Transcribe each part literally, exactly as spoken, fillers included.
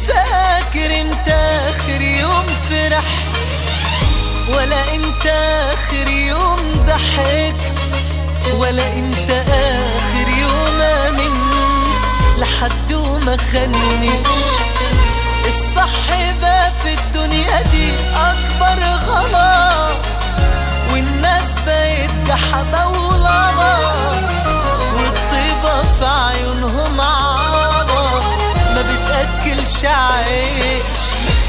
فاكر انت اخر يوم فرح، ولا انت اخر يوم ضحكت، ولا انت اخر يوم امنت لحد وما خانيش. الصح بقى في الدنيا دي اكبر غلط، والناس بقت جحدة ولغط، والطيبة في عيونهم عبط ما بتأكلش عيش.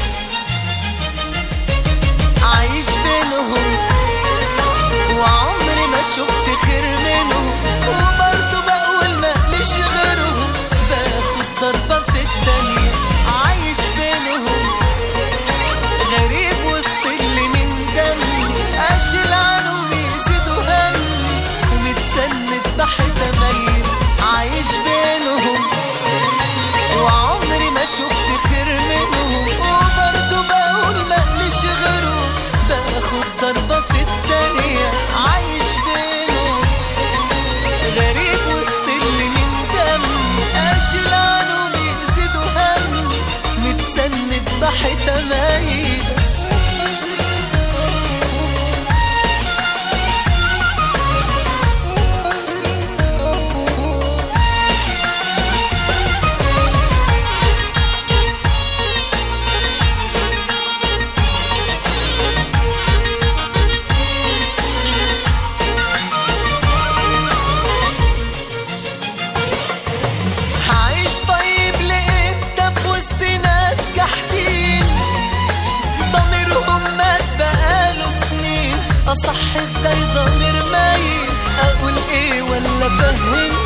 عايش بينهم وعمري ما شفت خير منهم، وبرضه بقول مقلش غيرهم، باخد ضربة في التانية. عايش بينهم غريب وسط اللي من دمي، اشيل عنهم يزيدوا همي ومتسند بحيطة ميت. عايش بينهم وعمري ما شفت خير منهم، وبرضه بقول مقلش غيرهم، باخد ضربة في التانية. عايش بينهم غريب وسط اللي من دمي، اشيل عنهم يزيدوا همي متسند بحيطة ميت. صح ازاي ضمير ميت، اقول ايه ولا فهمني؟